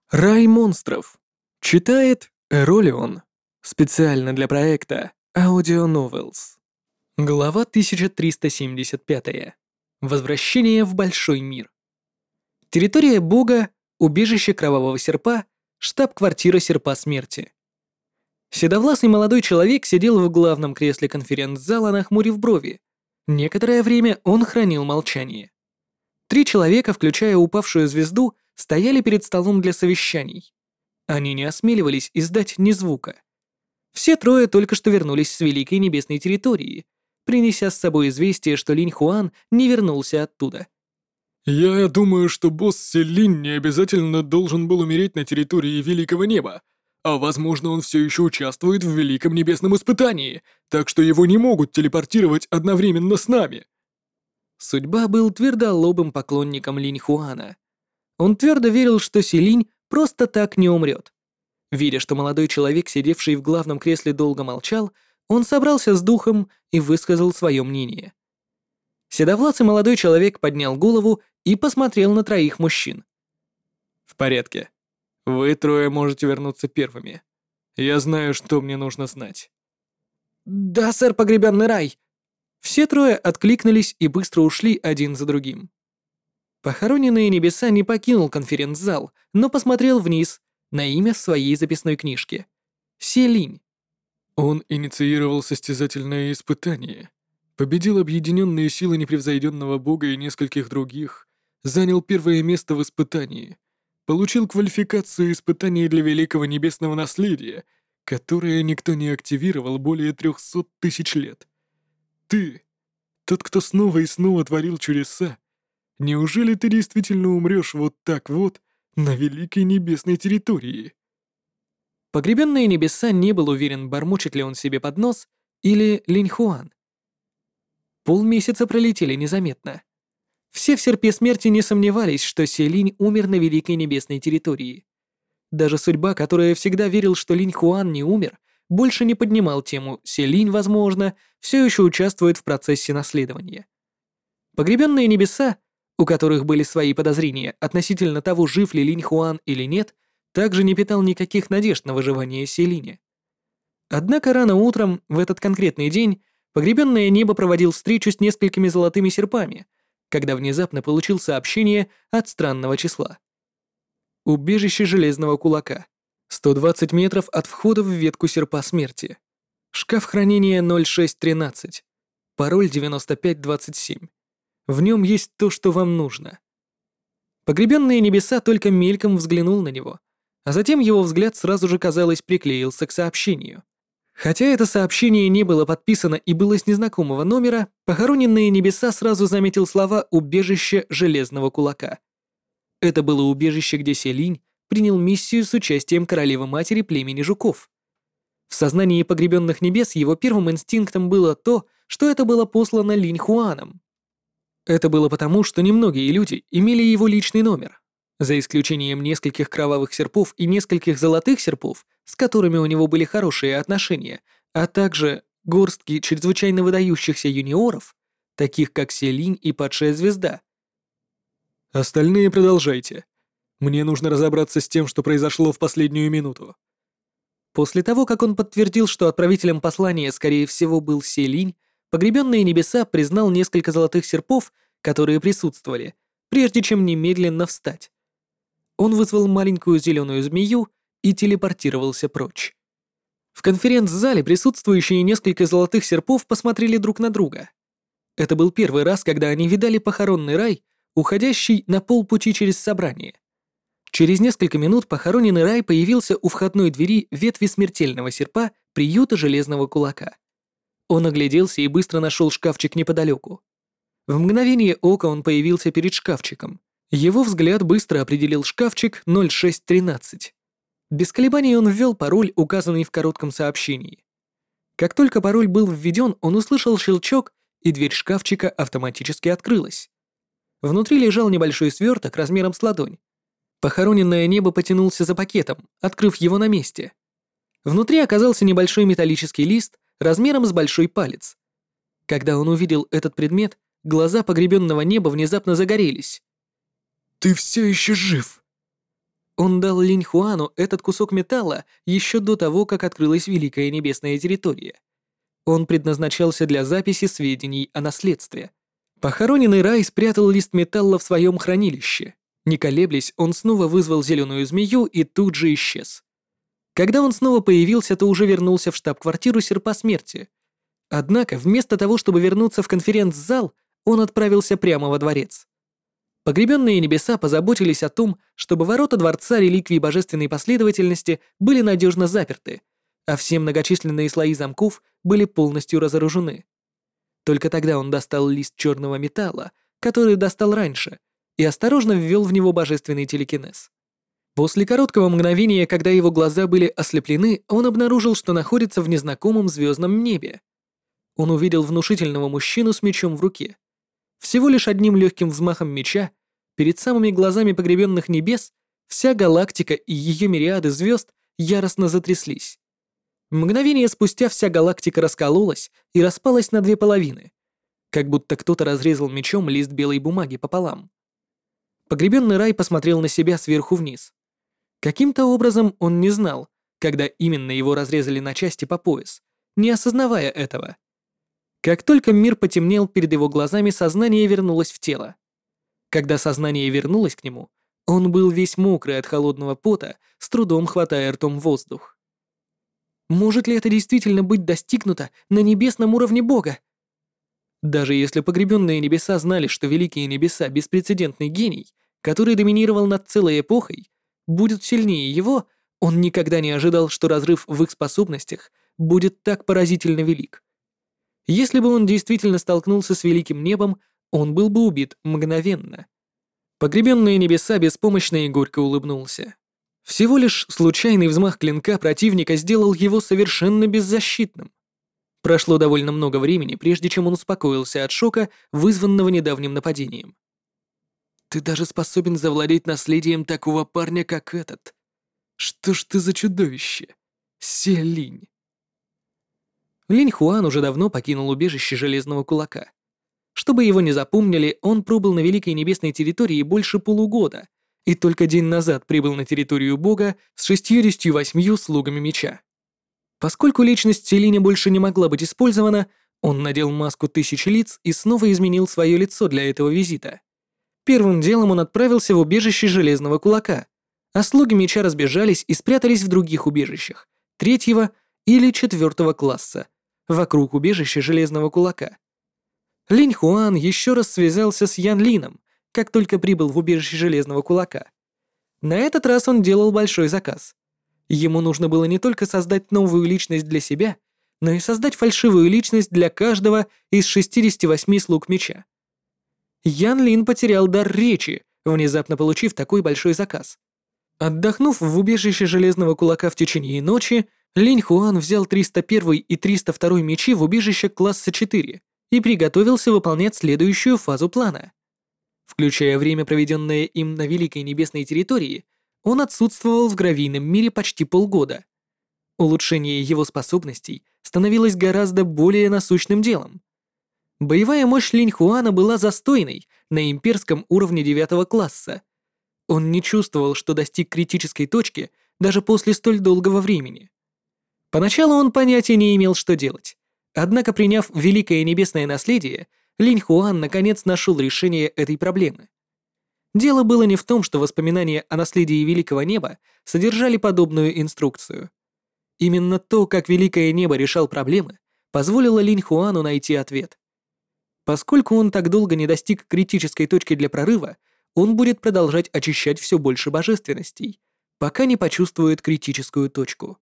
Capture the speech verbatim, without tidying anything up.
Рай монстров. Читает Эролион. Специально для проекта Audio Novels. Глава тысяча триста семьдесят пять. Возвращение в большой мир. Территория Бога, убежище Кровавого Серпа, штаб-квартира Серпа Смерти. Седовласый молодой человек сидел в главном кресле конференц-зала, нахмурив брови. Некоторое время он хранил молчание. Три человека, включая упавшую звезду, стояли перед столом для совещаний. Они не осмеливались издать ни звука. Все трое только что вернулись с Великой Небесной территории, принеся с собой известие, что Линь Хуан не вернулся оттуда. «Я думаю, что босс Селин не обязательно должен был умереть на территории Великого Неба, а возможно, он все еще участвует в Великом Небесном Испытании, так что его не могут телепортировать одновременно с нами». Судьба был твердолобым поклонником Линь Хуана. Он твердо верил, что Селинь просто так не умрет. Видя, что молодой человек, сидевший в главном кресле, долго молчал, он собрался с духом и высказал свое мнение. Седовласый молодой человек поднял голову и посмотрел на троих мужчин. «В порядке. Вы трое можете вернуться первыми. Я знаю, что мне нужно знать». «Да, сэр, погребенный рай!» Все трое откликнулись и быстро ушли один за другим. Похороненные небеса не покинул конференц-зал, но посмотрел вниз на имя в своей записной книжке. Селинь. Он инициировал состязательное испытание, победил объединенные силы непревзойденного бога и нескольких других, занял первое место в испытании, получил квалификацию испытания для великого небесного наследия, которое никто не активировал более трехсот тысяч лет. Ты, тот, кто снова и снова творил чудеса, неужели ты действительно умрешь вот так вот на великой небесной территории? Погребенные небеса не был уверен, бормочет ли он себе под нос или Линь Хуан. Полмесяца пролетели незаметно. Все в серпе смерти не сомневались, что Селинь умер на великой небесной территории. Даже судьба, которая всегда верил, что Линь Хуан не умер, больше не поднимал тему «Селинь, возможно, все еще участвует в процессе наследования». Погребенные небеса, у которых были свои подозрения относительно того, жив ли Линь Хуан или нет, также не питал никаких надежд на выживание Селиня. Однако рано утром, в этот конкретный день, погребенное небо проводил встречу с несколькими золотыми серпами, когда внезапно получил сообщение от странного числа. Убежище Железного Кулака. сто двадцать метров от входа в ветку Серпа Смерти. Шкаф хранения ноль шесть тринадцать. Пароль девяносто пять двадцать семь. В нем есть то, что вам нужно. Погребенные небеса только мельком взглянул на него, а затем его взгляд сразу же, казалось, приклеился к сообщению. Хотя это сообщение не было подписано и было с незнакомого номера, похороненные небеса сразу заметил слова «Убежище Железного Кулака». Это было убежище, где Селинь принял миссию с участием королевы-матери племени жуков. В сознании погребенных небес его первым инстинктом было то, что это было послано Линь Хуаном. Это было потому, что немногие люди имели его личный номер. За исключением нескольких кровавых серпов и нескольких золотых серпов, с которыми у него были хорошие отношения, а также горстки чрезвычайно выдающихся юниоров, таких как Селинь и Падшая Звезда. Остальные продолжайте. Мне нужно разобраться с тем, что произошло в последнюю минуту. После того, как он подтвердил, что отправителем послания, скорее всего, был Селинь, погребенные небеса признал несколько золотых серпов, которые присутствовали, прежде чем немедленно встать. Он вызвал маленькую зеленую змею и телепортировался прочь. В конференц-зале присутствующие несколько золотых серпов посмотрели друг на друга. Это был первый раз, когда они видали похоронный рай, уходящий на полпути через собрание. Через несколько минут похороненный рай появился у входной двери ветви смертельного серпа приюта Железного Кулака. Он огляделся и быстро нашел шкафчик неподалеку. В мгновение ока он появился перед шкафчиком. Его взгляд быстро определил шкафчик ноль шесть тринадцать. Без колебаний он ввел пароль, указанный в коротком сообщении. Как только пароль был введен, он услышал щелчок, и дверь шкафчика автоматически открылась. Внутри лежал небольшой сверток размером с ладонь. Похороненное небо потянулся за пакетом, открыв его на месте. Внутри оказался небольшой металлический лист размером с большой палец. Когда он увидел этот предмет, глаза погребенного неба внезапно загорелись. «Ты все еще жив!» Он дал Линь Хуану этот кусок металла еще до того, как открылась Великая Небесная Территория. Он предназначался для записи сведений о наследстве. Похороненный Рай спрятал лист металла в своем хранилище. Не колеблясь, он снова вызвал зеленую змею и тут же исчез. Когда он снова появился, то уже вернулся в штаб-квартиру Серпа Смерти. Однако, вместо того, чтобы вернуться в конференц-зал, он отправился прямо во дворец. Погребенные небеса позаботились о том, чтобы ворота дворца реликвий божественной последовательности были надежно заперты, а все многочисленные слои замков были полностью разоружены. Только тогда он достал лист черного металла, который достал раньше, и осторожно ввел в него божественный телекинез. После короткого мгновения, когда его глаза были ослеплены, он обнаружил, что находится в незнакомом звездном небе. Он увидел внушительного мужчину с мечом в руке. Всего лишь одним легким взмахом меча, перед самыми глазами погребенных небес, вся галактика и ее мириады звезд яростно затряслись. Мгновение спустя вся галактика раскололась и распалась на две половины, как будто кто-то разрезал мечом лист белой бумаги пополам. Погребенный Рай посмотрел на себя сверху вниз. Каким-то образом он не знал, когда именно его разрезали на части по пояс, не осознавая этого. Как только мир потемнел перед его глазами, сознание вернулось в тело. Когда сознание вернулось к нему, он был весь мокрый от холодного пота, с трудом хватая ртом воздух. Может ли это действительно быть достигнуто на небесном уровне Бога? Даже если погребенные небеса знали, что великие небеса — беспрецедентный гений, который доминировал над целой эпохой, будет сильнее его, он никогда не ожидал, что разрыв в их способностях будет так поразительно велик. Если бы он действительно столкнулся с великим небом, он был бы убит мгновенно. Погребенные небеса беспомощно и горько улыбнулся. Всего лишь случайный взмах клинка противника сделал его совершенно беззащитным. Прошло довольно много времени, прежде чем он успокоился от шока, вызванного недавним нападением. «Ты даже способен завладеть наследием такого парня, как этот. Что ж ты за чудовище? Се Линь!» Линь Хуан уже давно покинул убежище Железного Кулака. Чтобы его не запомнили, он пробыл на Великой Небесной территории больше полугода и только день назад прибыл на территорию Бога с шестьюдесятью восьмью слугами меча. Поскольку личность Селиня больше не могла быть использована, он надел маску тысячи лиц и снова изменил свое лицо для этого визита. Первым делом он отправился в убежище Железного Кулака, а слуги меча разбежались и спрятались в других убежищах, третьего или четвертого класса, вокруг убежища Железного Кулака. Линь Хуан еще раз связался с Ян Лином, как только прибыл в убежище Железного Кулака. На этот раз он делал большой заказ. Ему нужно было не только создать новую личность для себя, но и создать фальшивую личность для каждого из шестидесяти восьми слуг меча. Ян Лин потерял дар речи, внезапно получив такой большой заказ. Отдохнув в убежище Железного Кулака в течение ночи, Линь Хуан взял триста первый и триста второй мечи в убежище класса четыре и приготовился выполнять следующую фазу плана. Включая время, проведенное им на Великой Небесной территории, он отсутствовал в гравийном мире почти полгода. Улучшение его способностей становилось гораздо более насущным делом. Боевая мощь Линь Хуана была застойной на имперском уровне девятого класса. Он не чувствовал, что достиг критической точки даже после столь долгого времени. Поначалу он понятия не имел, что делать. Однако, приняв Великое Небесное Наследие, Линь Хуан наконец нашел решение этой проблемы. Дело было не в том, что воспоминания о наследии Великого Неба содержали подобную инструкцию. Именно то, как Великое Небо решал проблемы, позволило Линь Хуану найти ответ. Поскольку он так долго не достиг критической точки для прорыва, он будет продолжать очищать все больше божественностей, пока не почувствует критическую точку.